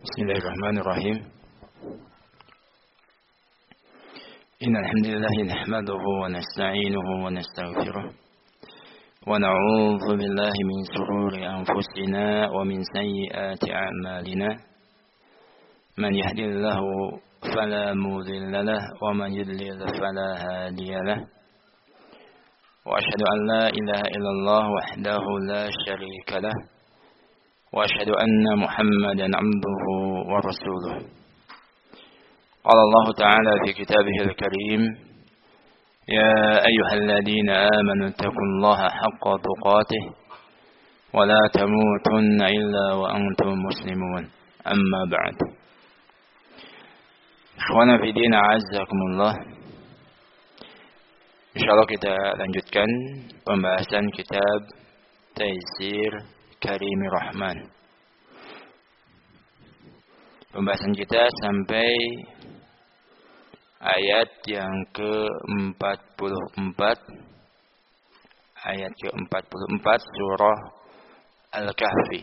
بسم الله الرحمن الرحيم. إن الحمد لله نحمده ونستعينه ونستغفره ونعوذ بالله من شرور أنفسنا ومن سيئات أعمالنا. من يهد الله فلا مضل له ومن يضلل فلا هادي له. وأشهد أن لا إله إلا الله وحده لا شريك له وأشهد أن محمدا عبده ورسوله. قال الله تعالى في كتابه الكريم: يا أيها الذين آمنوا اتقوا الله حق تقاته ولا تموتن إلا وأنتم مسلمون. أما بعد. Ikhwana fi din, a'azzakumullah. Insyaallah kita lanjutkan pembahasan kitab Taysir Karimir Rahman. Pembahasan kita sampai ayat yang ke-44. Ayat ke-44 surah Al-Kahfi.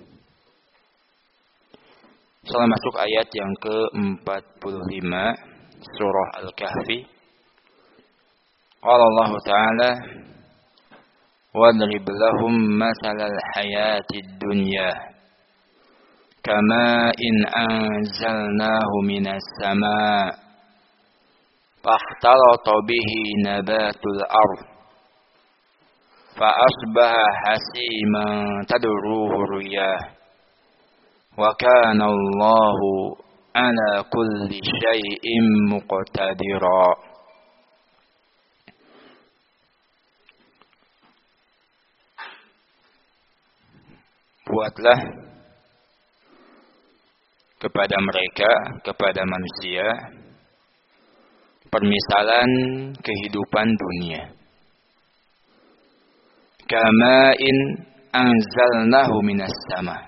Setelah masuk ayat yang ke-45 surah Al-Kahfi, qala Allah Ta'ala: وَاضْرِبْ لَهُمْ مَثَلَ الْحَيَاةِ الدُّنْيَا كَمَاءٍ أَنزَلْنَاهُ مِنَ السَّمَاءِ فَاخْتَلَطَ بِهِ نَبَاتُ الْأَرْضِ فَأَصْبَحَ حَسِيمًا تَذْرُوهُ الرِّيَاحُ وَكَانَ اللَّهُ عَلَى كُلِّ شَيْءٍ مُقْتَدِرًا. Buatlah kepada mereka, kepada manusia, permisalan kehidupan dunia. Kama'in anzalnahu minas sama.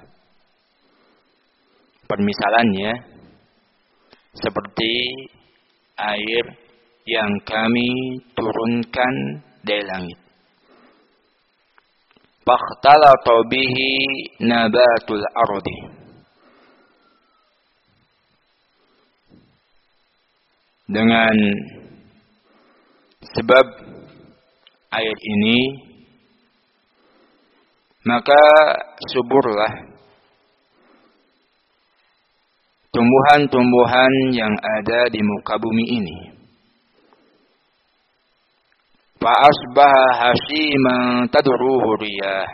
Permisalannya seperti air yang kami turunkan dari langit. Fakhtalata bihi nabatul ardi. Dengan sebab air ini, maka suburlah tumbuhan-tumbuhan yang ada di muka bumi ini. Fa'asbaha hasiman tadruhu riyah.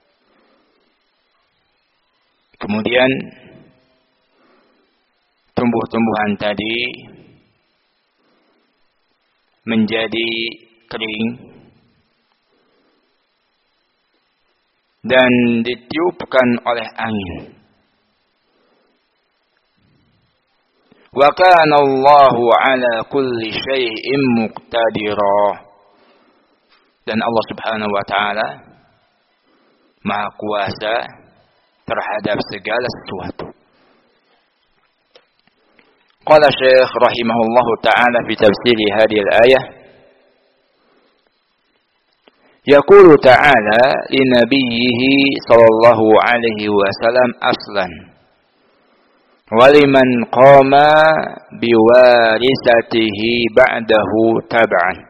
Kemudian tumbuh-tumbuhan tadi menjadi kering dan ditiupkan oleh angin. Wa kana Allahu ala kulli syai'in muqtadira. Dan Allah Subhanahu wa taala Maha Kuasa terhadap segala sesuatu. Qala Syekh rahimahullahu taala fi tafsir hadhihi al-ayah, yaqulu ta'ala li nabiyhi sallallahu alaihi wasallam aslan wa liman qama biwarisatihi ba'dahu tab'an.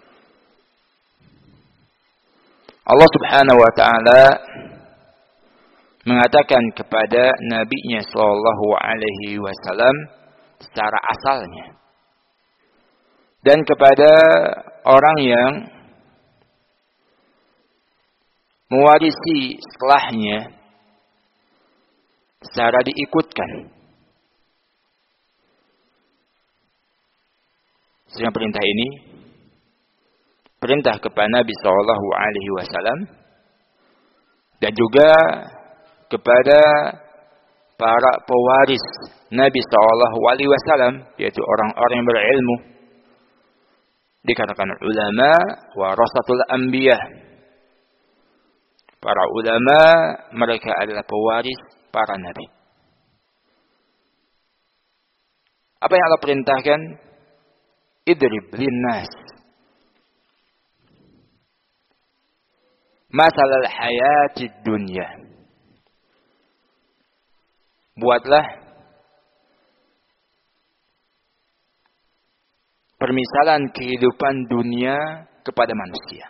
Allah Subhanahu wa taala mengatakan kepada nabinya sallallahu alaihi wasallam secara asalnya dan kepada orang yang mewarisi setelahnya secara diikutkan. Sehingga perintah ini perintah kepada Nabi sallallahu alaihi wasallam dan juga kepada para pewaris Nabi sallallahu alaihi wasallam, yaitu orang-orang yang berilmu. Dikatakan ulama warasatul anbiya. Para ulama mereka adalah pewaris para nabi. Apa yang Allah perintahkan? Idrib linnas masalal hayatid dunya. Buatlah permisalan kehidupan dunia kepada manusia.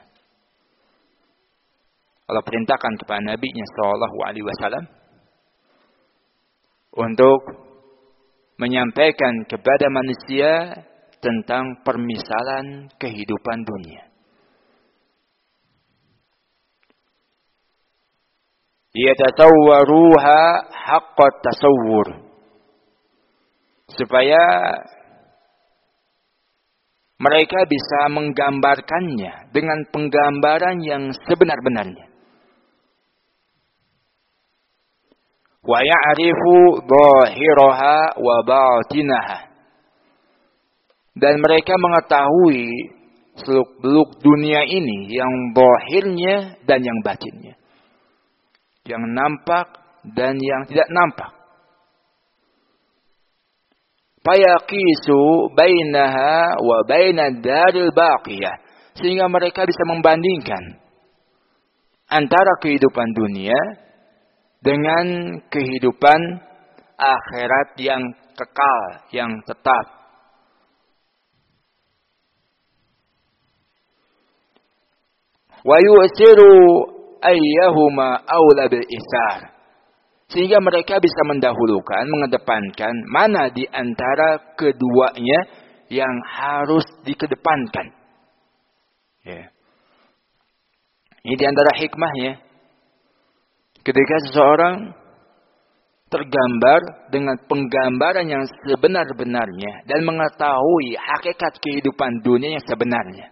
Allah perintahkan kepada Nabi-Nya sallallahu alaihi wasallam untuk menyampaikan kepada manusia tentang permisalan kehidupan dunia. Yatasawwaruha haqqat tasawwur. Supaya mereka bisa menggambarkannya dengan penggambaran yang sebenar-benarnya. Wa ya'rifu dhahiraha wa batinaha. Dan mereka mengetahui seluk-beluk dunia ini yang zahirnya dan yang batinnya. Yang nampak dan yang tidak nampak. Fayaqisu bainaha wa bainad daril baqiyah. Sehingga mereka bisa membandingkan antara kehidupan dunia dengan kehidupan akhirat yang kekal, yang tetap. Wa yu'siru ayyahuma awla bil isar. Sehingga mereka bisa mendahulukan, mengedepankan mana di antara keduanya yang harus dikedepankan. Ya. Ini di antara hikmahnya. Ketika seseorang tergambar dengan penggambaran yang sebenar-benarnya dan mengetahui hakikat kehidupan dunia yang sebenarnya.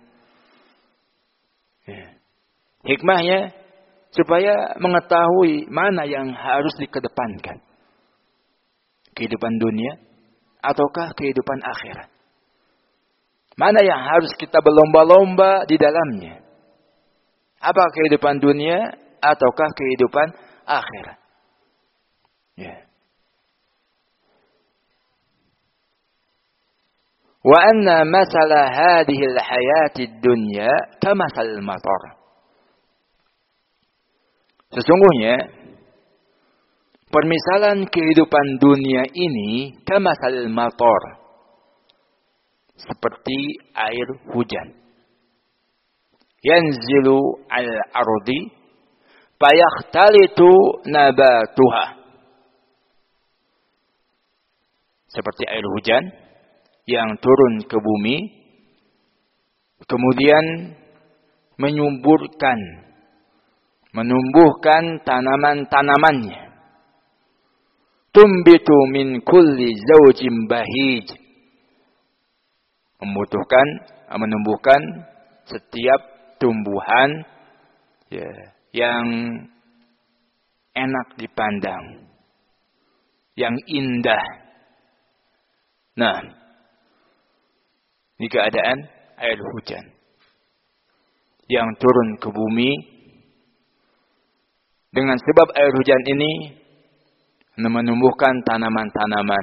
Ya. Hikmahnya supaya mengetahui mana yang harus dikedepankan. Kehidupan dunia ataukah kehidupan akhirat. Mana yang harus kita berlomba-lomba di dalamnya. Apa kehidupan dunia ataukah kehidupan akhirat. Ya. Wa anna masala hadhihi al-hayati ad-dunya kamathal matar. Sesungguhnya permisalan kehidupan dunia ini kamathal matar. Seperti air hujan. Yanzilu al-ardi fayakhtalitu nabatuha. Seperti air hujan yang turun ke bumi kemudian menumbuhkan tanaman-tanamannya. Tumbitu min kulli zawjin bahij. Menumbuhkan setiap tumbuhan yang enak dipandang, yang indah. Nah, ini keadaan air hujan yang turun ke bumi. Dengan sebab air hujan ini menumbuhkan tanaman-tanaman,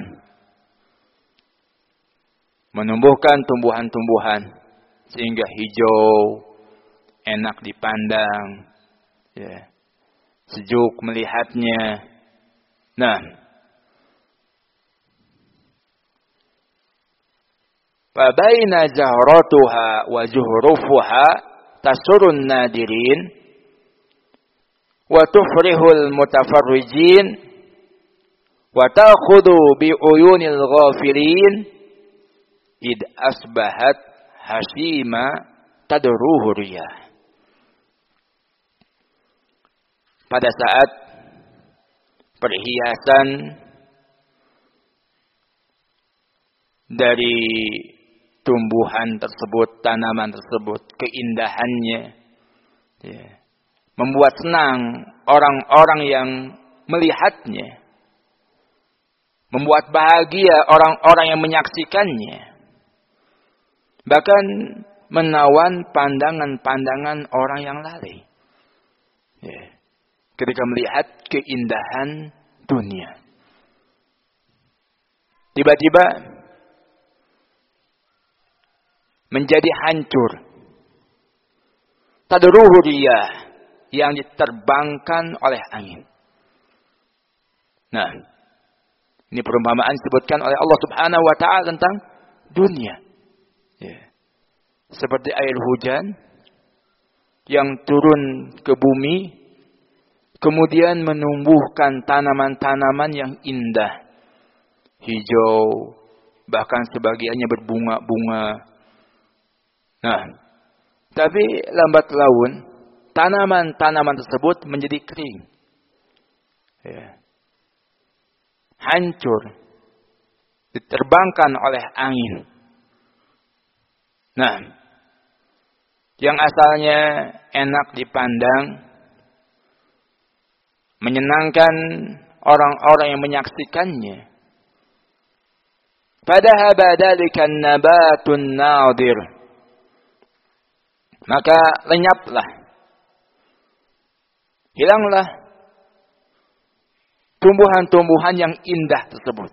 menumbuhkan tumbuhan-tumbuhan sehingga hijau, enak dipandang, ya, sejuk melihatnya. Nah, fabaina zahratuha wa zuhrufuha tasurun nadirin wa tufrihul mutafarrijin wa ta'khudhu bi uyunil ghafilin id asbahat hashima tadruhu riyah. Pada saat perhiasan dari tumbuhan tersebut, tanaman tersebut, keindahannya, ya, membuat senang orang-orang yang melihatnya, membuat bahagia orang-orang yang menyaksikannya, bahkan menawan pandangan-pandangan orang yang lalai, ya, ketika melihat keindahan dunia. Tiba-tiba menjadi hancur. Tadruhu riyah, yang diterbangkan oleh angin. Nah, ini perumpamaan disebutkan oleh Allah Subhanahu wa taala tentang dunia. Ya. Seperti air hujan yang turun ke bumi, kemudian menumbuhkan tanaman-tanaman yang indah, hijau, bahkan sebagiannya berbunga-bunga. Nah, tapi lambat laun tanaman-tanaman tersebut menjadi kering, ya. Hancur, diterbangkan oleh angin. Nah, yang asalnya enak dipandang, menyenangkan orang-orang yang menyaksikannya, fadhahaba dzalika nabatun nadir, maka lenyaplah, hilanglah tumbuhan-tumbuhan yang indah tersebut.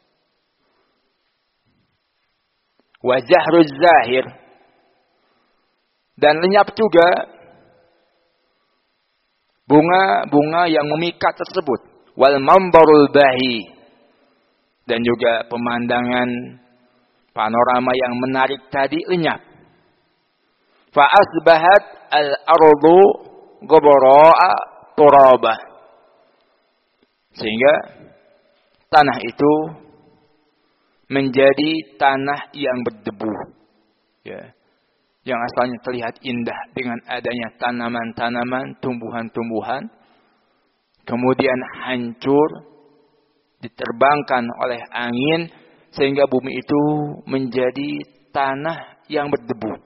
Wa zahruz zahir, dan lenyap juga bunga-bunga yang memikat tersebut. Wal mambarul bahi, dan juga pemandangan panorama yang menarik tadi lenyap. Fa asbahat al-ardu ghabara'a turaba, sehingga tanah itu menjadi tanah yang berdebu, ya. Yang asalnya terlihat indah dengan adanya tanaman-tanaman, tumbuhan-tumbuhan, kemudian hancur, diterbangkan oleh angin, sehingga bumi itu menjadi tanah yang berdebu.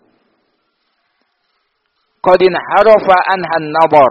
Qadin harafa anhan nabar,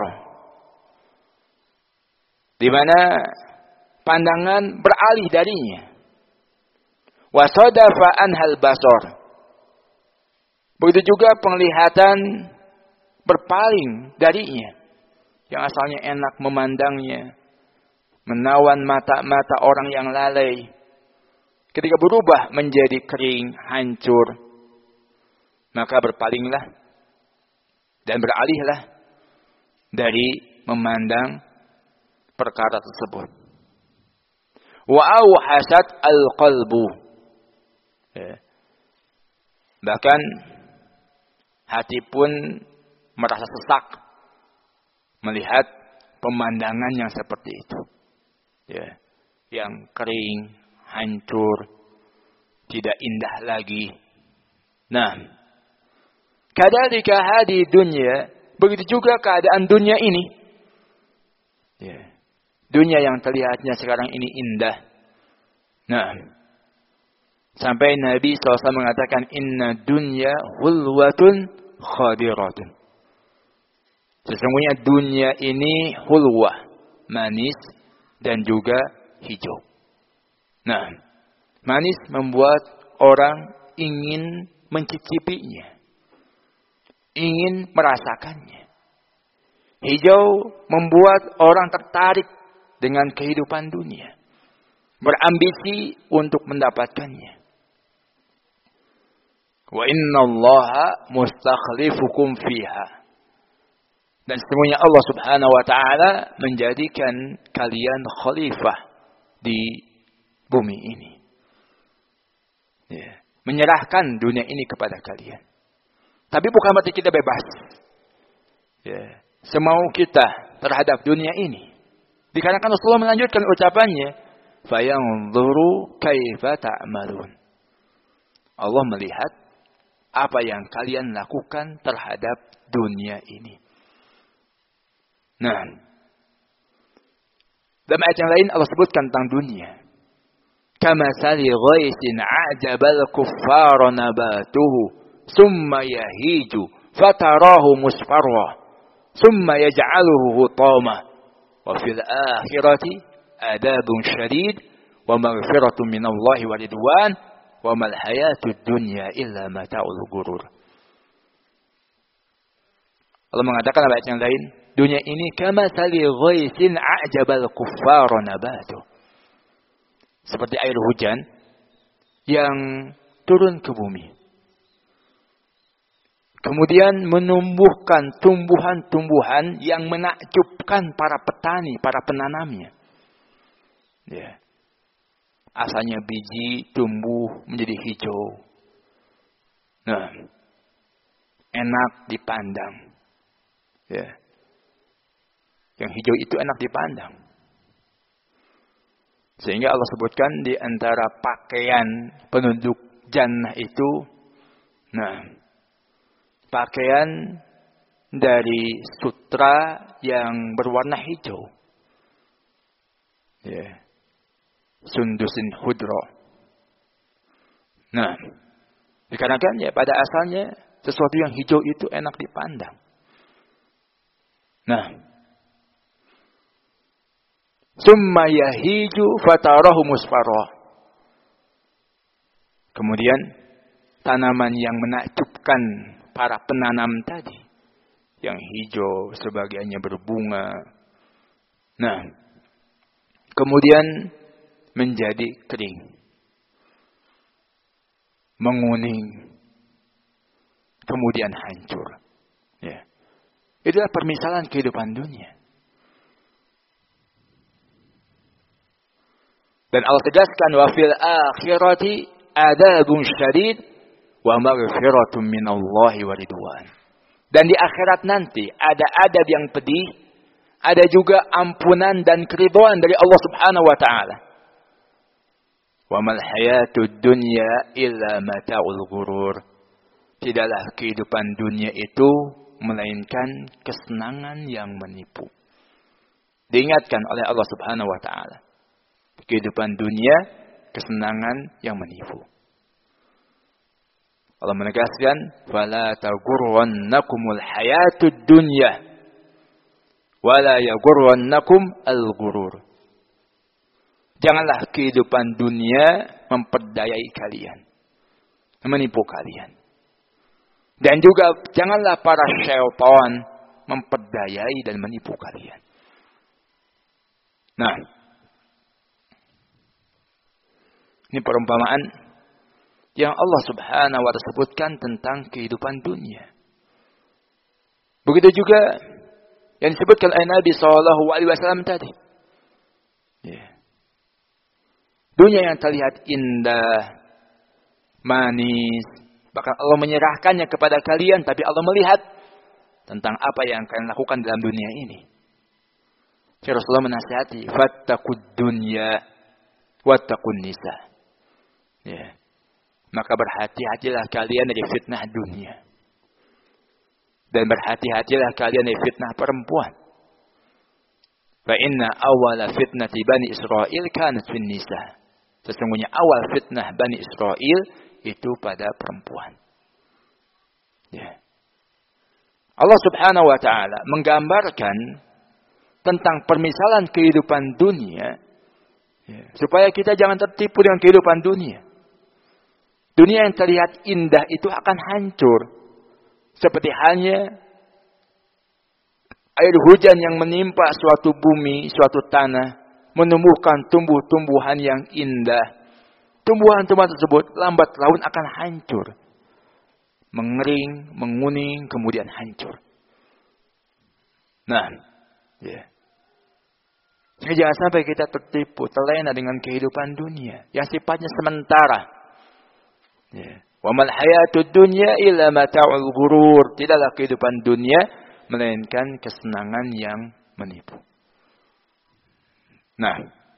di mana pandangan beralih darinya. Wa sadafa anhal basar, begitu juga penglihatan berpaling darinya. Yang asalnya enak memandangnya, menawan mata-mata orang yang lalai, ketika berubah menjadi kering, hancur, maka berpalinglah dan beralihlah dari memandang perkara tersebut. Wa awhasat al-qalbu, ya. Bahkan hati pun merasa sesak melihat pemandangan yang seperti itu, ya, yang kering, hancur, tidak indah lagi. Nah, kadzalika hadi dunya, begitu juga keadaan dunia ini, ya. Dunia yang terlihatnya sekarang ini indah. Nah, sampai Nabi SAW mengatakan, inna dunya hulwatun khadiratun. Sesungguhnya dunia ini hulwah, manis, dan juga hijau. Nah, manis membuat orang ingin mencicipinya, ingin merasakannya. Hijau membuat orang tertarik dengan kehidupan dunia, berambisi untuk mendapatkannya. Wa innallaha mustakhlifukum fiha, dan sesungguhnya Allah Subhanahu wa taala menjadikan kalian khalifah di bumi ini, ya, menyerahkan dunia ini kepada kalian. Tapi bukan berarti kita bebas, ya, semau kita terhadap dunia ini. Dikarenakan Rasulullah melanjutkan ucapannya, fayanzuru kaifa ta'malun. Allah melihat apa yang kalian lakukan terhadap dunia ini. Nah, dalam ayat yang lain Allah sebutkan tentang dunia. Kamatsali ghaisin a'jabal kuffara nabatuhu summa yahiju fatarahu musfarra summa yaj'aluhu hutama wa fil akhirati adabun syadid wa maghfiratun minallahi wa ridwan wa mal hayatud dunya illa mata'ul ghurur. Allah mengatakan dalam ayat yang lain, dunia ini kamatsali ghaisin a'jabal kuffara nabatuhu, seperti air hujan yang turun ke bumi, kemudian menumbuhkan tumbuhan-tumbuhan yang menakjubkan para petani, para penanamnya. Ya. Asalnya biji tumbuh menjadi hijau, Nah, enak dipandang. Ya. Yang hijau itu enak dipandang. Sehingga Allah sebutkan di antara pakaian penduduk jannah itu, nah, pakaian dari sutra yang berwarna hijau. Ya. Sundusin khudra. Nah, dikarenakan ya pada asalnya sesuatu yang hijau itu enak dipandang. Nah, summa yahiju fatarahu musfarra. Kemudian tanaman yang menakjubkan para penanam tadi, yang hijau sebagiannya berbunga. Nah, kemudian menjadi kering, menguning, kemudian hancur. Ya. Itulah permisalan kehidupan dunia. Dan Allah tegaskan, wa fil akhirati adzabun syadid wa maghfiratun minallahi wa ridwan. Dan di akhirat nanti ada adab yang pedih, ada juga ampunan dan keridhaan dari Allah Subhanahu wa taala. Wa mal hayatud dunya illa mata'ul ghurur. Tidaklah kehidupan dunia itu melainkan kesenangan yang menipu. Diingatkan oleh Allah Subhanahu wa taala. Kehidupan dunia, kesenangan yang menipu. Allah menegaskan, "Fala taghurrannakumul hayatud dunya, wala yaghurrannakum al-ghurur." Janganlah kehidupan dunia memperdayai kalian, menipu kalian. Dan juga janganlah para syaitan memperdayai dan menipu kalian. Nah, ini perumpamaan yang Allah Subhanahu wa taala sebutkan tentang kehidupan dunia. Begitu juga yang disebutkan oleh Nabi SAW tadi. Ya. Dunia yang terlihat indah, manis, bahkan Allah menyerahkannya kepada kalian, tapi Allah melihat tentang apa yang kalian lakukan dalam dunia ini. Rasulullah menasihati, fattaqud dunya wattaqun nisa. Ya. Maka berhati-hatilah kalian dari fitnah dunia. Dan berhati-hatilah kalian dari fitnah perempuan. Fa inna awwala fitnati Bani Israil kanat fin nisa. Sesungguhnya awal fitnah Bani Israil itu pada perempuan. Ya. Allah Subhanahu wa taala menggambarkan tentang permisalan kehidupan dunia, ya, supaya kita jangan tertipu dengan kehidupan dunia. Dunia yang terlihat indah itu akan hancur. Seperti halnya air hujan yang menimpa suatu bumi, suatu tanah, menumbuhkan tumbuh-tumbuhan yang indah. Tumbuhan-tumbuhan tersebut lambat laun akan hancur. Mengering, menguning, kemudian hancur. Nah, ya. Jadi jangan sampai kita tertipu, terlena dengan kehidupan dunia yang sifatnya sementara. Ya. Wa mal hayatud dunya illa mata'ul ghurur. Tidaklah kehidupan dunia melainkan kesenangan yang menipu. Nah,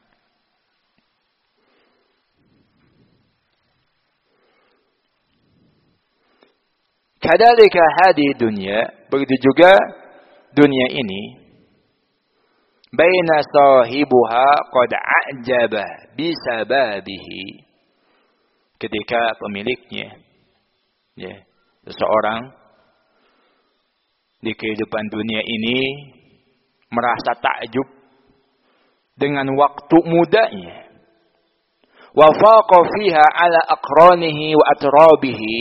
kadzalika hadi dunya, begitu juga dunia ini, baina sahibuha qad a'jaba bisababihi. Ketika pemiliknya, ya, seseorang di kehidupan dunia ini merasa takjub dengan waktu mudanya, wa faqa fiha ala aqranihi wa atrabihi,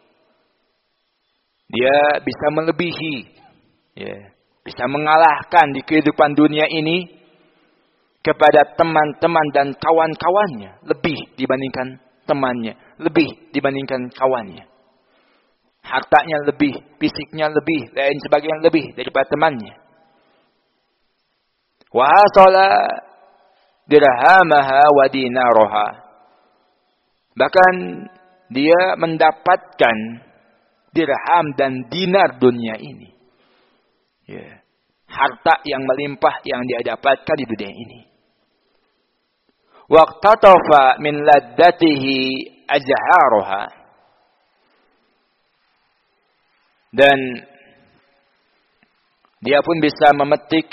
dia bisa melebihi, ya, bisa mengalahkan di kehidupan dunia ini kepada teman-teman dan kawan-kawannya, lebih dibandingkan temannya, lebih dibandingkan kawannya. Hartanya lebih, fisiknya lebih, lain sebagainya lebih daripada temannya. Wa hasala dirhamaha wa dinaraha. Bahkan dia mendapatkan dirham dan dinar dunia ini. Ya. Harta yang melimpah yang dia dapatkan di dunia ini. Waqtatafa min laddatihi azharuha. Dan dia pun bisa memetik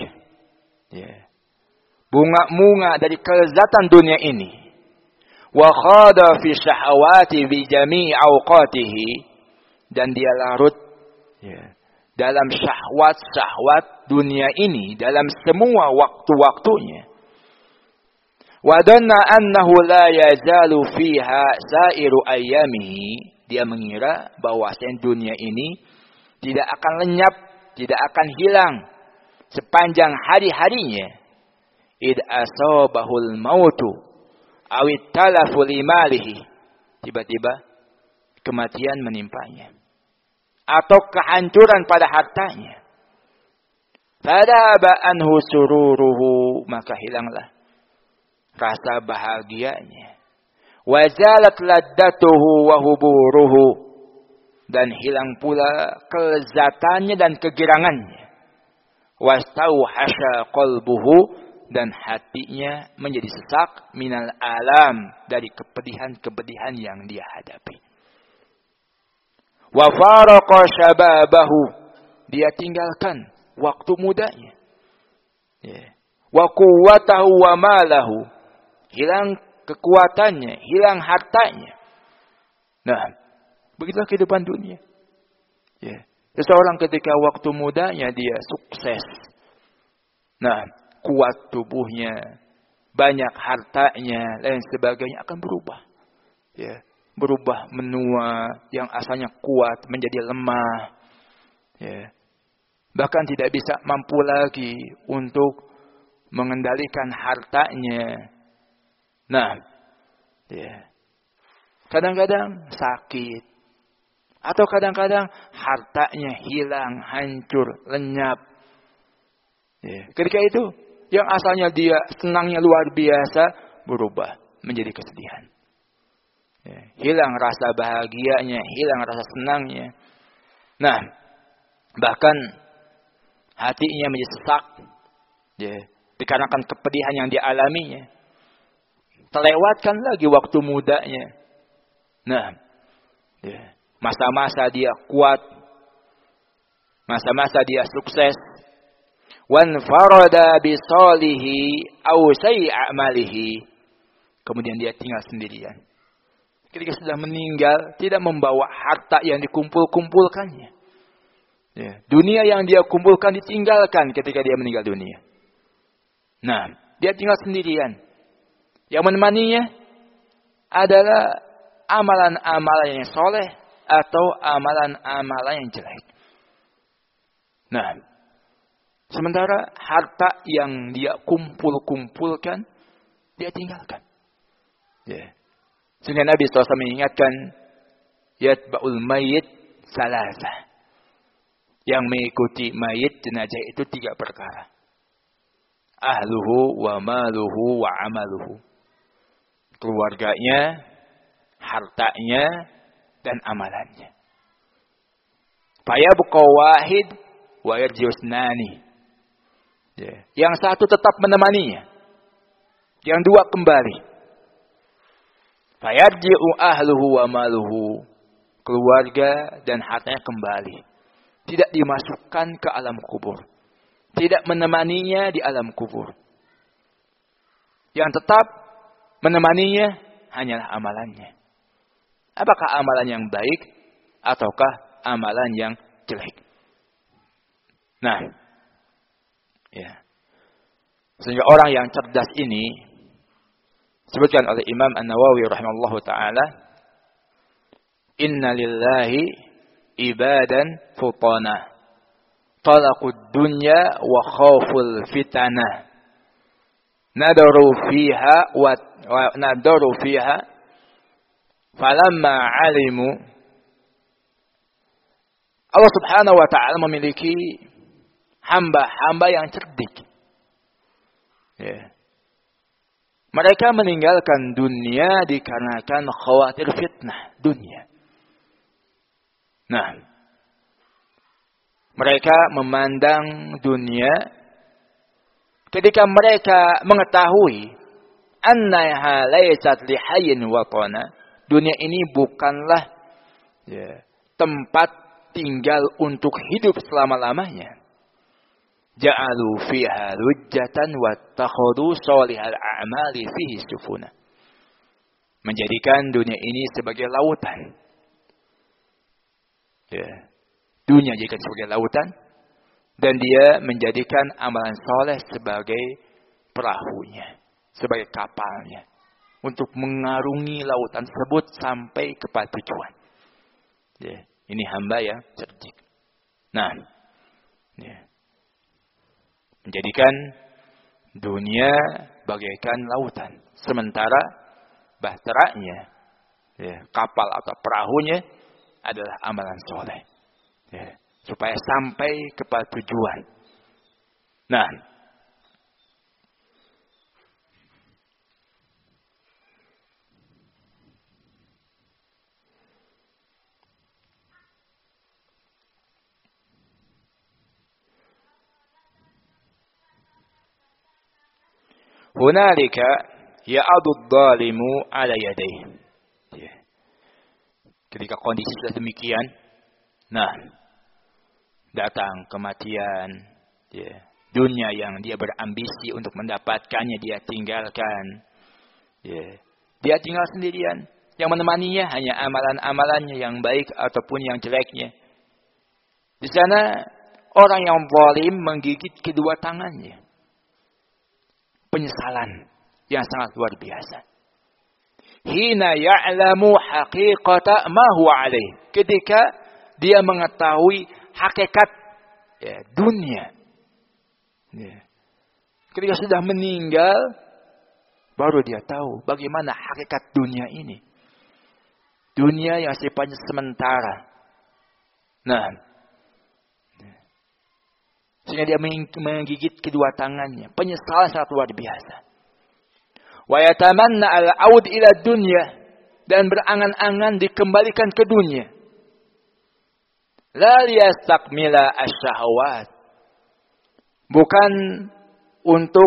bunga-bunga dari kelezatan dunia ini. Wa khada fi syahawati bi jami'i awqatihi, dan dia larut dalam syahwat-syahwat dunia ini dalam semua waktu-waktunya. Wa dhanna annahu la yazalu fiha sairu ayyamihi, dia mengira bahwa dunia ini tidak akan lenyap, tidak akan hilang sepanjang hari-harinya. Id asabahul mautu awit talafu limalihi, tiba-tiba kematian menimpanya atau kehancuran pada hartanya. Fadaba anhu sururuhu, maka hilanglah rasa bahagianya. Wazalat laddatuhu wa huburuhu, dan hilang pula kelezatannya dan kegirangannya. Wastauhasha qalbuhu, dan hatinya menjadi sesak minal alam, dari kepedihan-kepedihan yang dia hadapi. Wa faraqa syababahu, dia tinggalkan waktu mudanya. Wa quwwatahu wa malahu, hilang kekuatannya, hilang hartanya. Nah, begitulah kehidupan dunia. Seseorang ketika waktu mudanya dia sukses. Nah, kuat tubuhnya, banyak hartanya, dan sebagainya akan berubah. Berubah menua, yang asalnya kuat menjadi lemah. Bahkan tidak bisa mampu lagi untuk mengendalikan hartanya. Nah, kadang-kadang sakit, atau kadang-kadang hartanya hilang, hancur, lenyap. Ketika itu, yang asalnya dia senangnya luar biasa, berubah menjadi kesedihan. Hilang rasa bahagianya, hilang rasa senangnya. Nah, bahkan hatinya menjadi sesak, dikarenakan kepedihan yang dialaminya. Terlewatkan lagi waktu mudanya. Nah, masa-masa dia kuat, masa-masa dia sukses. Wan farada bi salihi aw sayyi a'malihi, kemudian dia tinggal sendirian. Ketika sudah meninggal, tidak membawa harta yang dikumpul-kumpulkannya. Dunia yang dia kumpulkan ditinggalkan ketika dia meninggal dunia. Nah, dia tinggal sendirian. Yang menemaninya adalah amalan-amalan yang soleh atau amalan-amalan yang jelek. Nah, sementara harta yang dia kumpul-kumpulkan, dia tinggalkan. Sehingga Nabi SAW mengingatkan, yatba'ul mayyit salasah. Yang mengikuti mayit jenazah itu 3 perkara. Ahluhu wa maluhu wa amaluhu. Keluarganya, hartanya, dan amalannya. Fayabqa wahid wa yarji'usnani. Yang satu tetap menemaninya, yang 2 kembali. Fayarji'u ahluhu wa maluhu. Keluarga dan hartanya kembali. Tidak dimasukkan ke alam kubur. Tidak menemaninya di alam kubur. Yang tetap menemaninya hanyalah amalannya. Apakah amalan yang baik ataukah amalan yang jelek? Nah, sehingga orang yang cerdas ini disebutkan oleh Imam An-Nawawi rahimahullahu taala, inna lillahi ibadan futana talaqud dunya wa khawful fitana nadaru fiha falamma alimu. Allah subhanahu wa ta'ala memiliki hamba-hamba yang cerdik. Mereka meninggalkan dunia dikarenakan khawatir fitnah dunia. Nah, Mereka memandang dunia ketika mereka mengetahui annaha laysat lihayyin watana. Dunia ini bukanlah tempat tinggal untuk hidup selama-lamanya. Ja'alu fiha lujjatan wattakhadhu shalihal a'mali fihi sufuna. Menjadikan dunia ini sebagai lautan. Dunia jadikan sebagai lautan. Dan dia menjadikan amalan soleh sebagai perahunya. Sebagai kapalnya. Untuk mengarungi lautan tersebut sampai kepada tujuan. Ini hamba yang cerdik. Nah. Menjadikan dunia bagaikan lautan. Sementara bahteranya, kapal atau perahunya adalah amalan soleh. Supaya sampai kepada tujuan. Nah. Hunalika ya'adu adh-dhalimu 'ala yadayhi. Ketika kondisi sudah demikian, nah, datang kematian, dunia yang dia berambisi untuk mendapatkannya dia tinggalkan. Dia tinggal sendirian. Yang menemaninya hanya amalan-amalannya yang baik ataupun yang jeleknya. Di sana orang yang zalim menggigit kedua tangannya. Penyesalan yang sangat luar biasa. Hina ya'lamu haqiqata ma huwa alaih. Ketika dia mengetahui hakikat dunia. Ketika sudah meninggal, baru dia tahu bagaimana hakikat dunia ini. Dunia yang sifatnya sementara. Nah, sehingga dia menggigit kedua tangannya. Penyesalan sangat luar biasa. Wa yatamanna al-aud ila dunya. Dan berangan-angan dikembalikan ke dunia. La liyastakmila asyahawat. Bukan untuk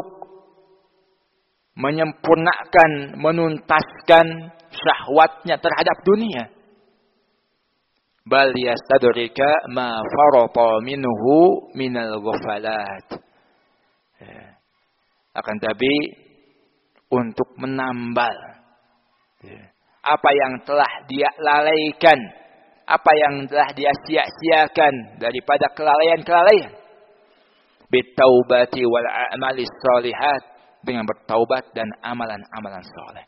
menyempurnakan, menuntaskan syahwatnya terhadap dunia. Bal yastadrika ma farata minhu minal ghafalat. Akan tapi untuk menambal apa yang telah dia lalaikan, apa yang telah dia sia-siakan daripada kelalaian-kelalaian. Bitaubati wal a'malis shalihat, dengan bertaubat dan amalan-amalan saleh.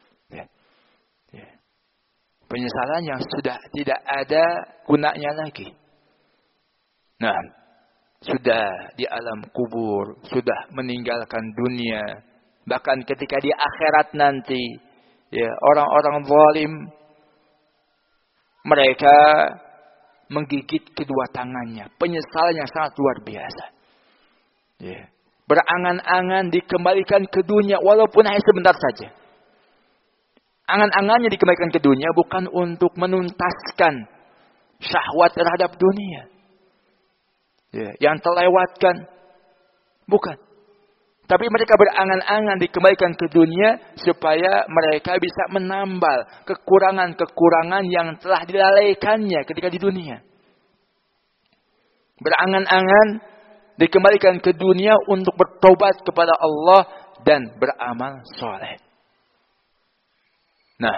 Penyesalan yang sudah tidak ada gunanya lagi. Nah, sudah di alam kubur, sudah meninggalkan dunia. Bahkan ketika di akhirat nanti, orang-orang zalim, mereka menggigit kedua tangannya. Penyesalan yang sangat luar biasa. Berangan-angan dikembalikan ke dunia walaupun hanya sebentar saja. Angan-angannya dikembalikan ke dunia bukan untuk menuntaskan syahwat terhadap dunia. Yang terlewatkan. Bukan. Tapi mereka berangan-angan dikembalikan ke dunia supaya mereka bisa menambal kekurangan-kekurangan yang telah dilalaikannya ketika di dunia. Berangan-angan dikembalikan ke dunia untuk bertobat kepada Allah dan beramal soleh. Nah,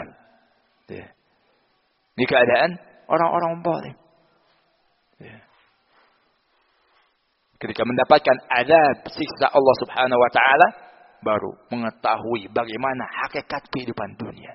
ini keadaan orang-orang zalim. Ketika mendapatkan azab siksa Allah Subhanahu wa taala, baru mengetahui bagaimana hakikat kehidupan dunia.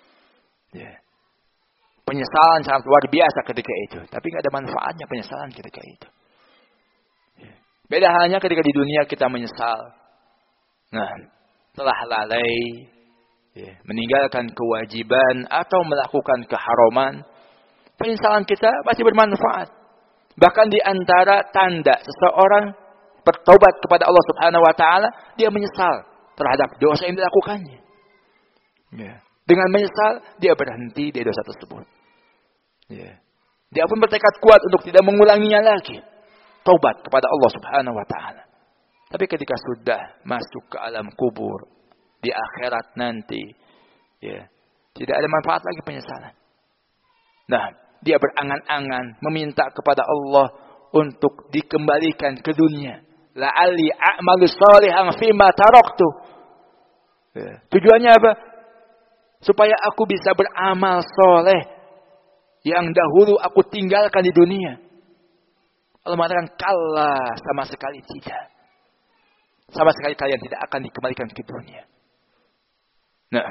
Penyesalan sangat luar biasa ketika itu, tapi enggak ada manfaatnya penyesalan ketika itu. Beda halnya ketika di dunia kita menyesal. Nah, telah lalai, meninggalkan kewajiban atau melakukan keharaman, penyesalan kita masih bermanfaat. Bahkan di antara tanda seseorang bertobat kepada Allah Subhanahu wa taala, dia menyesal terhadap dosa yang dilakukannya. Dengan menyesal, dia berhenti dari dosa tersebut. Dia pun bertekad kuat untuk tidak mengulanginya lagi. taubat kepada Allah Subhanahu wa taala. Tapi ketika sudah masuk ke alam kubur, di akhirat nanti, ya, tidak ada manfaat lagi penyesalan. Nah, dia berangan-angan meminta kepada Allah untuk dikembalikan ke dunia. La'alli a'malu shalihan fima taraktu. Ya. Tujuannya apa? Supaya aku bisa beramal soleh yang dahulu aku tinggalkan di dunia. Allah mengatakan, kalla, sama sekali tidak. Sama sekali kalian tidak akan dikembalikan ke dunia. Nah,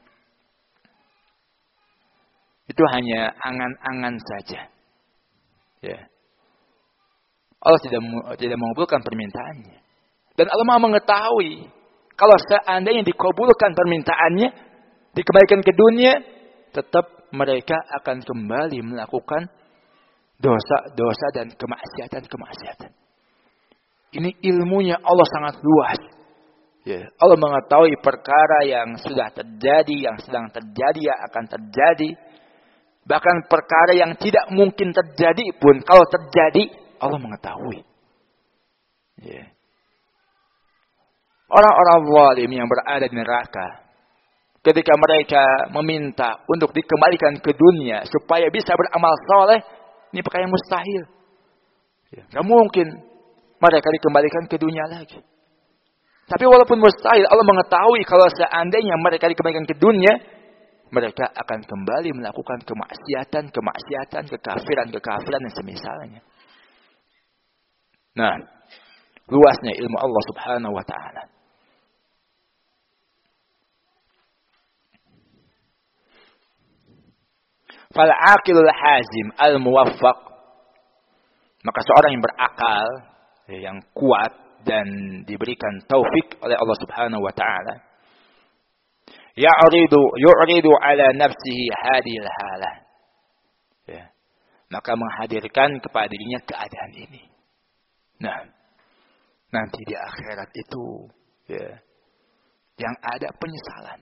itu hanya angan-angan saja. Ya. Allah tidak mengabulkan permintaannya. Dan Allah Maha mengetahui kalau seandainya dikabulkan permintaannya, dikembalikan ke dunia, tetap mereka akan kembali melakukan dosa-dosa dan kemaksiatan-kemaksiatan. Ini ilmunya Allah sangat luas. Ya, Allah mengetahui perkara yang sudah terjadi, yang sedang terjadi, yang akan terjadi. Bahkan perkara yang tidak mungkin terjadi pun, kalau terjadi, Allah mengetahui. Ya. Orang-orang zalim yang berada di neraka, ketika mereka meminta untuk dikembalikan ke dunia supaya bisa beramal soleh, ini perkara yang mustahil. Ya, gak mungkin mereka dikembalikan ke dunia lagi. Tapi walaupun mustahil, Allah mengetahui kalau seandainya mereka dikembalikan ke dunia, mereka akan kembali melakukan kemaksiatan, kekafiran dan semisalnya. Nah, luasnya ilmu Allah Subhanahu wa taala. Fal aqilul hazim al muwaffaq, maka seorang yang berakal, yang kuat dan diberikan taufik oleh Allah Subhanahu wa taala, yu'ridu ala nafsihi hadhil halah, ya, maka menghadirkan kepada dirinya keadaan ini. Nah, nanti di akhirat itu, ya, yang ada penyesalan.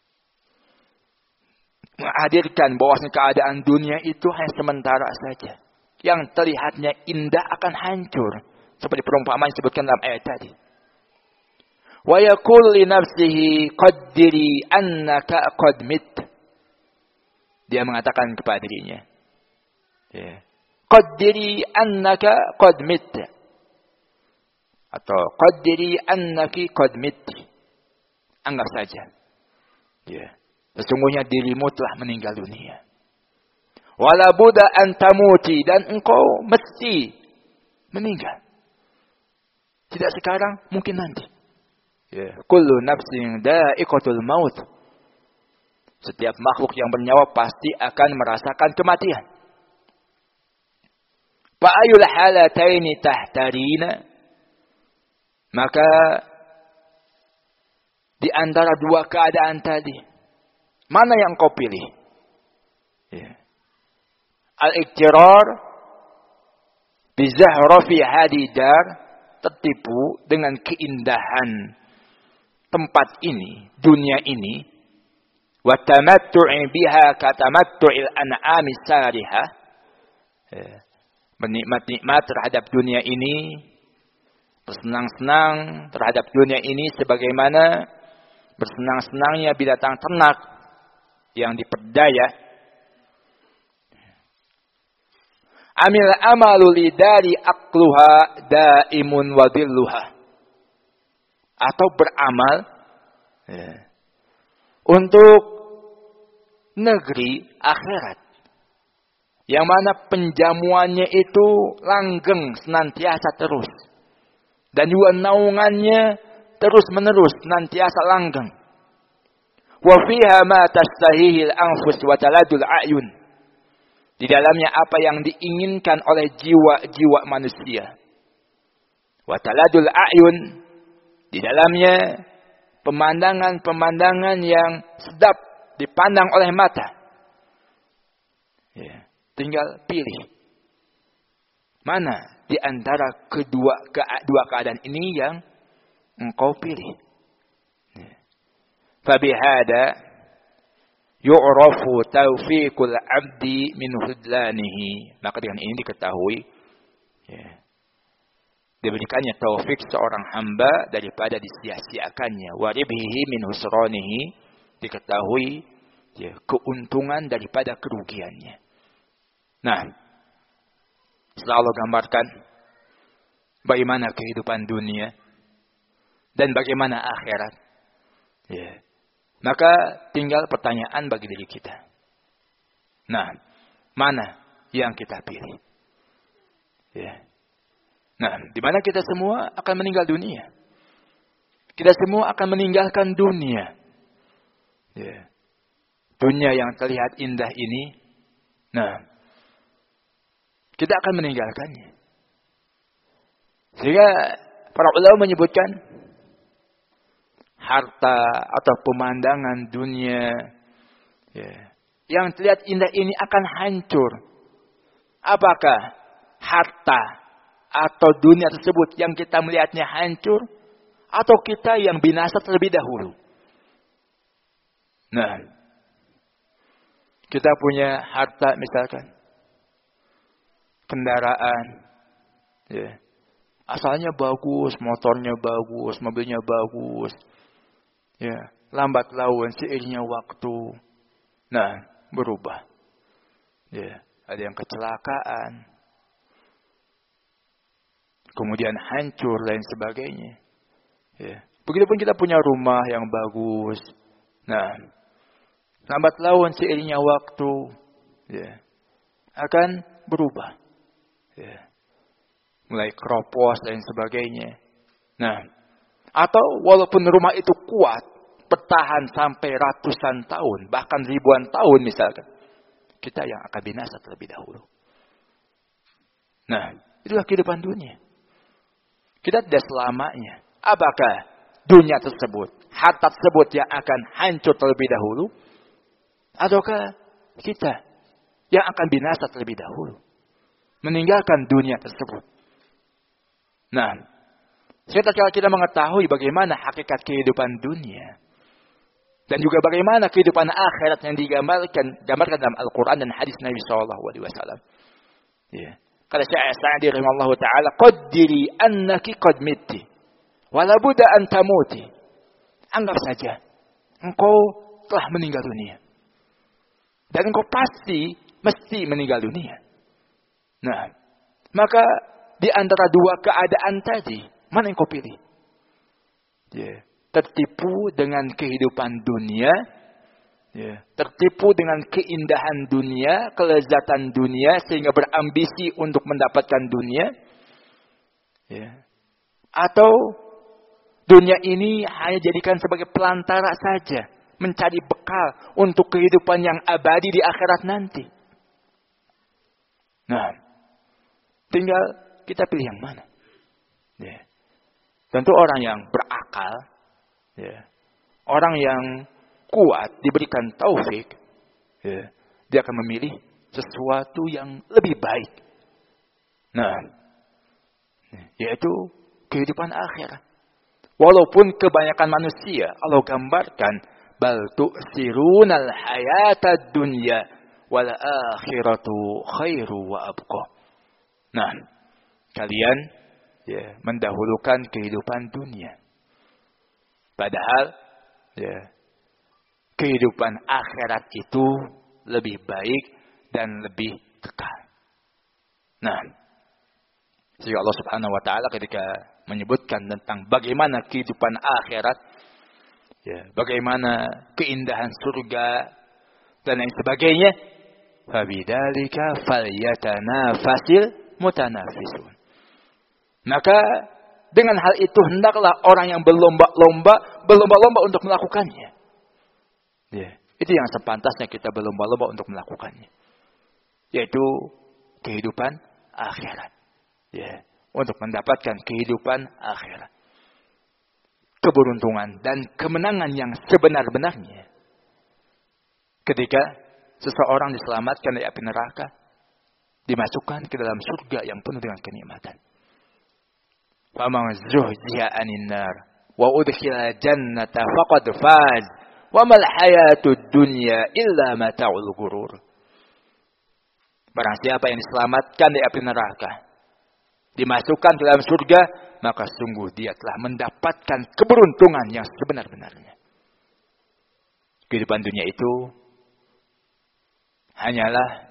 Menghadirkan bahwasanya keadaan dunia itu hanya sementara saja. Yang terlihatnya indah akan hancur. Seperti perumpamaan disebutkan dalam ayat tadi. Wa yaqulu li nafsihi qaddiri annaka qad mit. Dia mengatakan kepada dirinya, ya, qaddiri annaka qad mit. Atau qaddiri annaki qad mit. Anggap saja, ya, sesungguhnya dirimu telah meninggal dunia. Wala budda an tamuti, dan engkau mesti meninggal. Tidak sekarang, mungkin nanti. Ya, kullu nafsin dha'iqatul maut. Setiap makhluk yang bernyawa pasti akan merasakan kematian. Fa ayul halataini tahtarina, maka di antara dua keadaan tadi, mana yang kau pilih? Ya. Al-iktirar bizahrafi hadidar, tertipu dengan keindahan tempat ini, dunia ini, wa tamattu'i biha katamattu'il an'ami sarihah, bernikmat-nikmat terhadap dunia ini, bersenang-senang terhadap dunia ini sebagaimana bersenang-senangnya binatang ternak yang diperdaya. Amil amalu lidari aqluha daimun wadilluha, atau beramal, ya, untuk negeri akhirat yang mana penjamuannya itu langgeng senantiasa terus, dan juga naungannya terus menerus senantiasa langgeng. Wa fiha ma tashtahihi al-anfus wa taladul a'yun, di dalamnya apa yang diinginkan oleh jiwa-jiwa manusia. Wa taladul a'yun, di dalamnya pemandangan-pemandangan yang sedap dipandang oleh mata. Ya, tinggal pilih. Mana di antara kedua keadaan ini yang engkau pilih. Ya. Fabihada yu'rafu taufiqul 'abdi min hudlanihi. Maka dengan ini diketahui, ya, diberikannya taufik seorang hamba daripada disia-siakannya. Wa ribhihi min husranihi, diketahui ya, keuntungan daripada kerugiannya. Nah, setelah Allah gambarkan bagaimana kehidupan dunia dan bagaimana akhirat, ya, maka tinggal pertanyaan bagi diri kita. Nah, mana yang kita pilih? Ya. Nah, di mana kita semua akan meninggal dunia. Kita semua akan meninggalkan dunia. Ya. Dunia yang terlihat indah ini, nah, kita akan meninggalkannya. Sehingga para ulama menyebutkan harta atau pemandangan dunia, ya, yang terlihat indah ini akan hancur. Apakah harta atau dunia tersebut yang kita melihatnya hancur, atau kita yang binasa terlebih dahulu? Nah, kita punya harta misalkan, kendaraan, ya, asalnya bagus, motornya bagus, mobilnya bagus, ya, lambat laun seiringnya waktu, nah, berubah, ya, ada yang kecelakaan, kemudian hancur dan sebagainya. Ya. Begitupun kita punya rumah yang bagus. Nah, lambat laun seiringnya waktu, ya, akan berubah. Ya. Mulai keropos dan sebagainya. Nah, atau walaupun rumah itu kuat, bertahan sampai ratusan tahun, bahkan ribuan tahun misalkan, kita yang akan binasa terlebih dahulu. Nah, itulah kehidupan dunia. Kita tidak selamanya. Apakah dunia tersebut, harta tersebut yang akan hancur terlebih dahulu, ataukah kita yang akan binasa terlebih dahulu, meninggalkan dunia tersebut? Nah, setelah kita mengetahui bagaimana hakikat kehidupan dunia dan juga bagaimana kehidupan akhirat yang digambarkan dalam Al-Quran dan hadis Nabi SAW. Ya. Kata Syekh Sa'di rahimahullah ta'ala, qaddiri annaki qad mitti, wala budda an tamuti. Anggap saja, engkau telah meninggal dunia. Dan engkau pasti mesti meninggal dunia. Nah, maka di antara dua keadaan tadi, mana yang kau pilih? Ya, tertipu dengan kehidupan dunia, ya, tertipu dengan keindahan dunia, kelezatan dunia, sehingga berambisi untuk mendapatkan dunia, ya. Atau dunia ini hanya jadikan sebagai pelantara saja, mencari bekal untuk kehidupan yang abadi di akhirat nanti. Nah, tinggal kita pilih yang mana. Ya. Tentu orang yang berakal, ya, orang yang kuat, diberikan taufik, ya, dia akan memilih sesuatu yang lebih baik. Nah, yaitu kehidupan akhirat. Walaupun kebanyakan manusia Allah gambarkan, bal tu'sirunal hayatad dunya wal akhiratu khairu wa abqa. Nah, kalian, ya, mendahulukan kehidupan dunia. Padahal, ya, kehidupan akhirat itu lebih baik dan lebih kekal. Nah, sehingga Allah Subhanahu wa taala ketika menyebutkan tentang bagaimana kehidupan akhirat, ya, bagaimana keindahan surga dan lain sebagainya, fabidzalika falyatanafasil mutanafisun. Maka dengan hal itu hendaklah orang yang berlomba-lomba untuk melakukannya. Ya, itu yang sepantasnya kita berlomba-lomba untuk melakukannya, yaitu kehidupan akhirat. Ya, untuk mendapatkan kehidupan akhirat, keberuntungan dan kemenangan yang sebenar-benarnya. Ketika seseorang diselamatkan dari api neraka, dimasukkan ke dalam surga yang penuh dengan kenikmatan. Faman zuhziha 'anil nar wa udkhila jannata faqad faz. Wa mal hayatud dunya illa mata'ul ghurur. Barang siapa yang diselamatkan dari api neraka, dimasukkan ke dalam surga, maka sungguh dia telah mendapatkan keberuntungan yang sebenar-benarnya. Kehidupan dunia itu hanyalah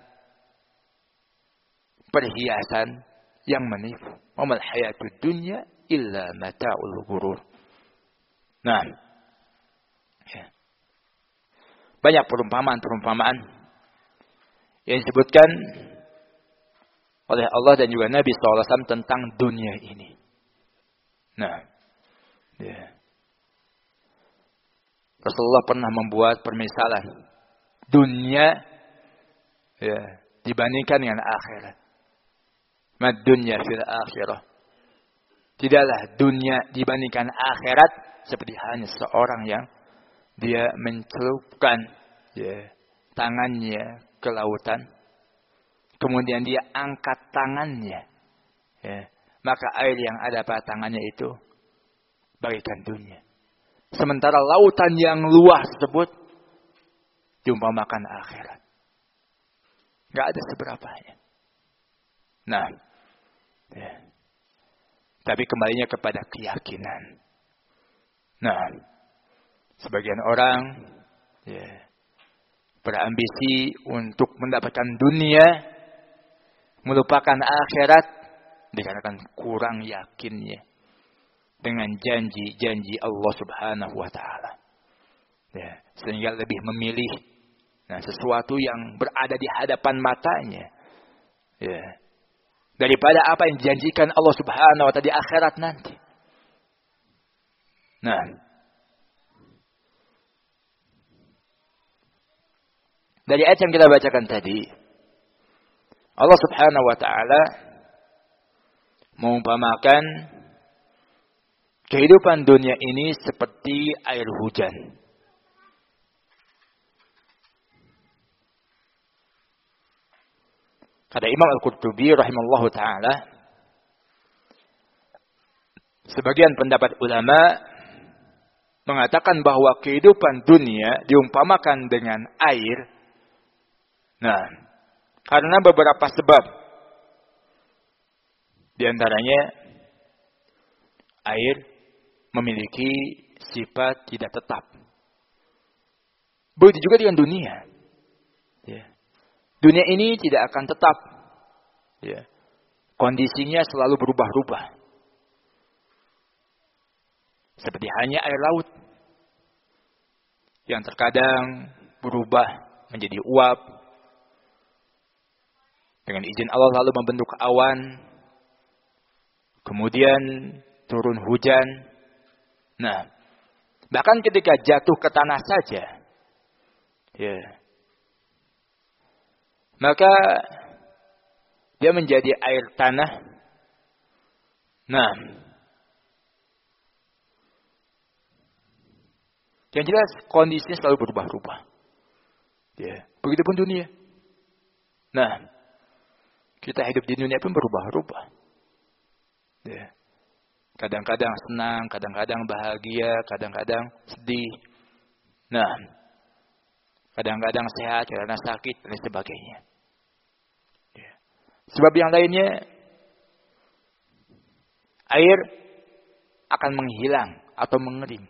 perhiasan yang menipu. Wa mal hayatud dunya illa mata'ul ghurur. Nah, ya. Banyak perumpamaan-perumpamaan yang disebutkan oleh Allah dan juga Nabi SAW tentang dunia ini. Nah, ya. Rasulullah pernah membuat permisalan dunia ya, dibandingkan dengan akhirat. Mad dunya fil akhirah. Tidaklah dunia dibandingkan akhirat seperti hanya seorang yang dia mencelupkan ya, tangannya ke lautan, kemudian dia angkat tangannya, ya, maka air yang ada pada tangannya itu bagaikan dunia. Sementara lautan yang luas tersebut diumpamakan akhirat. Gak ada seberapanya. Nah, ya. Tapi kembalinya kepada keyakinan. Nah, sebagian orang ya, berambisi untuk mendapatkan dunia, melupakan akhirat dikarenakan kurang yakinnya dengan janji-janji Allah Subhanahu wa taala. Ya, sehingga lebih memilih sesuatu yang berada di hadapan matanya. Ya. Daripada apa yang dijanjikan Allah Subhanahu wa taala di akhirat nanti. Nah, dari ayat yang kita bacakan tadi, Allah Subhanahu wa taala mengumpamakan kehidupan dunia ini seperti air hujan. Kata Imam Al-Qurtubi rahimallahu taala, sebagian pendapat ulama mengatakan bahwa kehidupan dunia diumpamakan dengan air. Nah, karena beberapa sebab. Di antaranya air memiliki sifat tidak tetap. Begitu juga dengan dunia. Ya. Dunia ini tidak akan tetap. Ya. Kondisinya selalu berubah-ubah. Seperti hanya air laut. Yang terkadang berubah menjadi uap. Dengan izin Allah lalu membentuk awan. Kemudian turun hujan. Nah, bahkan ketika jatuh ke tanah saja. Ya. Maka dia menjadi air tanah. Nah, yang jelas kondisinya selalu berubah-ubah. Ya, begitupun dunia. Nah, kita hidup di dunia pun berubah-ubah. Ya. Kadang-kadang senang, kadang-kadang bahagia, kadang-kadang sedih. Nah, kadang-kadang sehat, kadang-kadang sakit, dan sebagainya. Ya. Sebab yang lainnya, air akan menghilang atau mengering.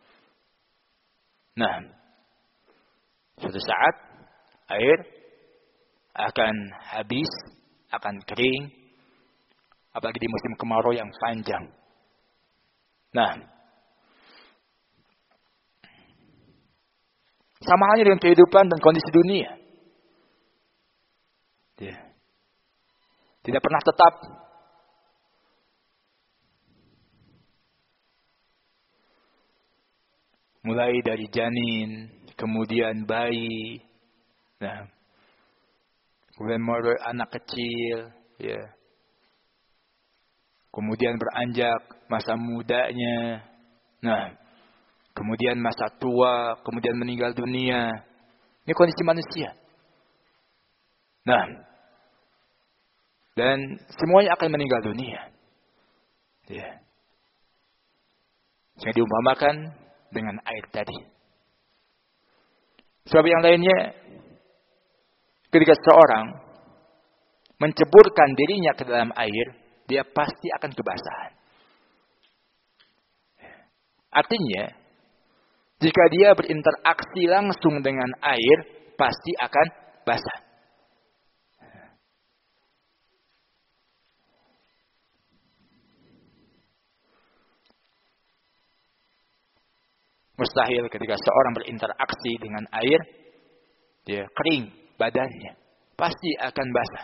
Nah, suatu saat air akan habis, akan kering, apalagi di musim kemarau yang panjang. Nah, sama halnya dengan kehidupan dan kondisi dunia. Ya. Tidak pernah tetap. Mulai dari janin, kemudian bayi, nah, kemudian anak kecil, ya. Kemudian beranjak masa mudanya, nah, kemudian masa tua, kemudian meninggal dunia. Ini kondisi manusia. Nah, dan semuanya akan meninggal dunia. Ya. Yang diumpamakan dengan air tadi. Sebab yang lainnya, ketika seseorang menceburkan dirinya ke dalam air, dia pasti akan kebasahan. Artinya, jika dia berinteraksi langsung dengan air, pasti akan basah. Mustahil ketika seorang berinteraksi dengan air, dia kering badannya. Pasti akan basah.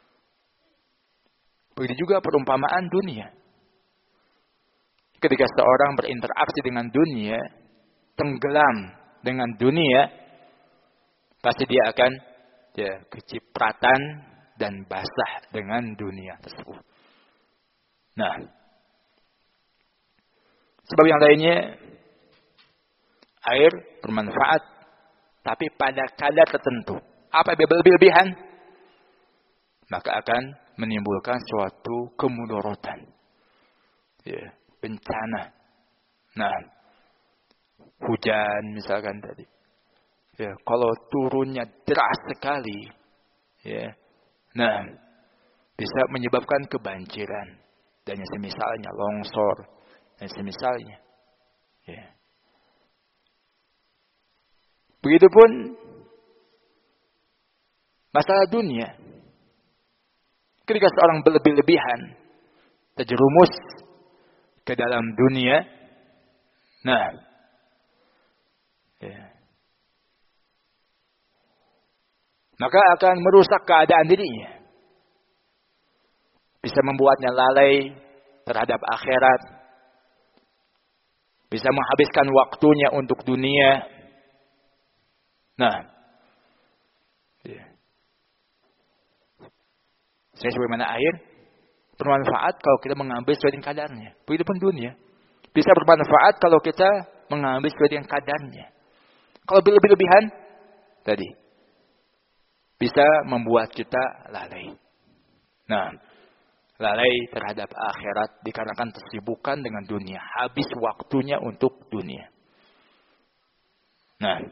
Begitu juga perumpamaan dunia. Ketika seorang berinteraksi dengan dunia, tenggelam dengan dunia, pasti dia akan kecipratan dan basah dengan dunia tersebut. Nah, sebab yang lainnya, air bermanfaat, tapi pada kadar tertentu. Apa berlebihan? Maka akan menimbulkan suatu kemudorotan. Bencana. Nah, hujan misalkan tadi. Kalau turunnya deras sekali, nah, bisa menyebabkan kebanjiran. Dan yang semisalnya, longsor. Dan semisalnya. Begitupun masalah dunia. Ketika seorang berlebih-lebihan terjerumus ke dalam dunia, nah, maka akan merusak keadaan dirinya. Bisa membuatnya lalai terhadap akhirat. Bisa menghabiskan waktunya untuk dunia. Nah, saya sebagaimana air bermanfaat kalau kita mengambil sesuai dengan kadarnya. Begitupun dunia bisa bermanfaat kalau kita mengambil sesuai dengan kadarnya. Kalau berlebih-lebihan tadi bisa membuat kita lalai. Nah, lalai terhadap akhirat dikarenakan kesibukan dengan dunia, habis waktunya untuk dunia. Nah,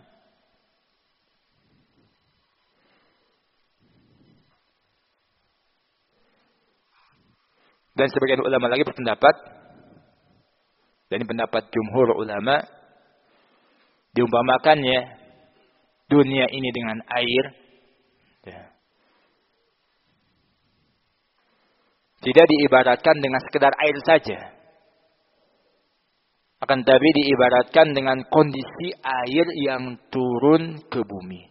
dan sebagian ulama lagi berpendapat, dan ini pendapat jumhur ulama, diumpamakannya dunia ini dengan air, tidak diibaratkan dengan sekedar air saja, akan tapi diibaratkan dengan kondisi air yang turun ke bumi.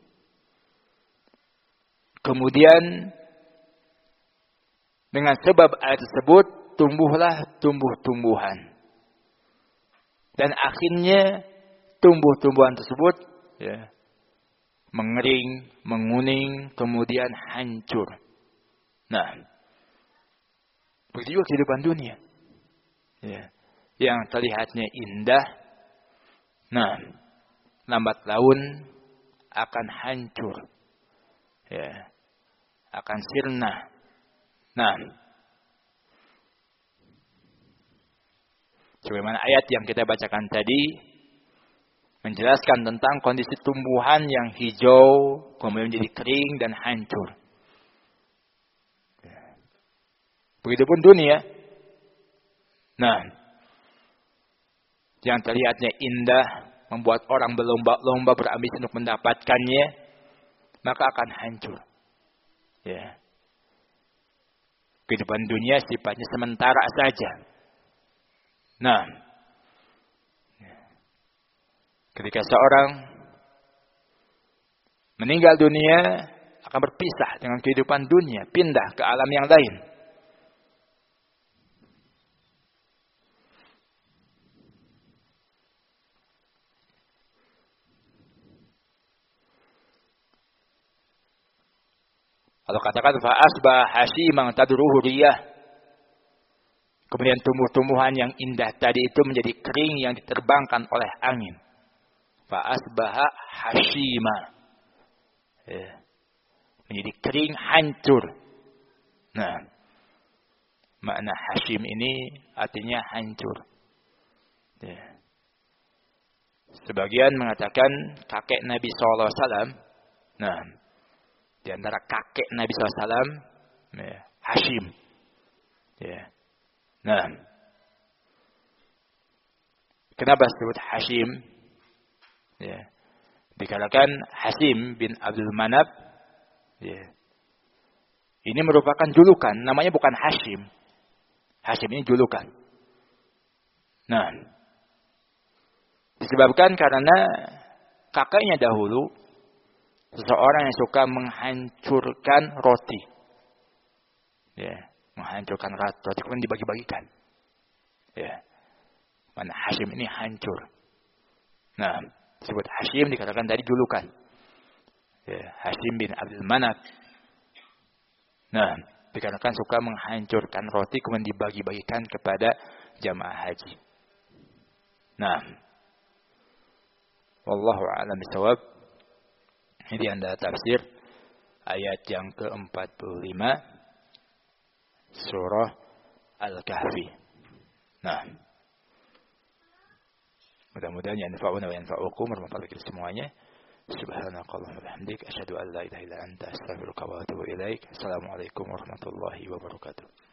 Kemudian dengan sebab air tersebut tumbuhlah tumbuh-tumbuhan. Dan akhirnya tumbuh-tumbuhan tersebut mengering, menguning, kemudian hancur. Nah, begitu juga kehidupan dunia. Yang terlihatnya indah, nah, lambat laun akan hancur. Akan sirna. Nah, sebagaimana ayat yang kita bacakan tadi menjelaskan tentang kondisi tumbuhan yang hijau kemudian menjadi kering dan hancur. Begitupun dunia. Nah, yang terlihatnya indah membuat orang berlomba-lomba berambisi untuk mendapatkannya, maka akan hancur. Kehidupan dunia sifatnya sementara saja. Nah, ketika seorang meninggal dunia akan berpisah dengan kehidupan dunia, pindah ke alam yang lain. Kalau katakan fa asbah hasiman tadruhu riyah. Kemudian tumbuh-tumbuhan yang indah tadi itu menjadi kering yang diterbangkan oleh angin. Fa asbaha hasima. Menjadi kering, hancur. Nah, makna hasim ini artinya hancur. Sebagian mengatakan kakek Nabi SAW. Nah, di antara kakek Nabi SAW, Hashim. Ya. Nah, kenapa disebut Hashim? Ya. Dikarenakan Hasim bin Abdul Manaf, ya. Ini merupakan julukan, namanya bukan Hashim. Hashim ini julukan. Nah, disebabkan karena kakaknya dahulu seseorang yang suka menghancurkan roti. Ya, menghancurkan roti kemudian dibagi-bagikan. Ya. Mana Hashim ini hancur. Nah, disebut Hashim dikatakan tadi julukan. Ya, Hashim bin Abdul Manaf. Nah, dikarenakan suka menghancurkan roti kemudian dibagi-bagikan kepada jamaah haji. Nah, wallahu a'lam bishawab. Ini anda tafsir ayat yang ke-45 surah Al-Kahfi. Nah, mudah-mudahan yanfa'una wa yanfa'ukum bermanfaat bagi semuanya. Subhanakallahumma wa bihamdik asyhadu an la ilaha illa anta astaghfiruka wa atubu ilaik. Assalamualaikum warahmatullahi wabarakatuh.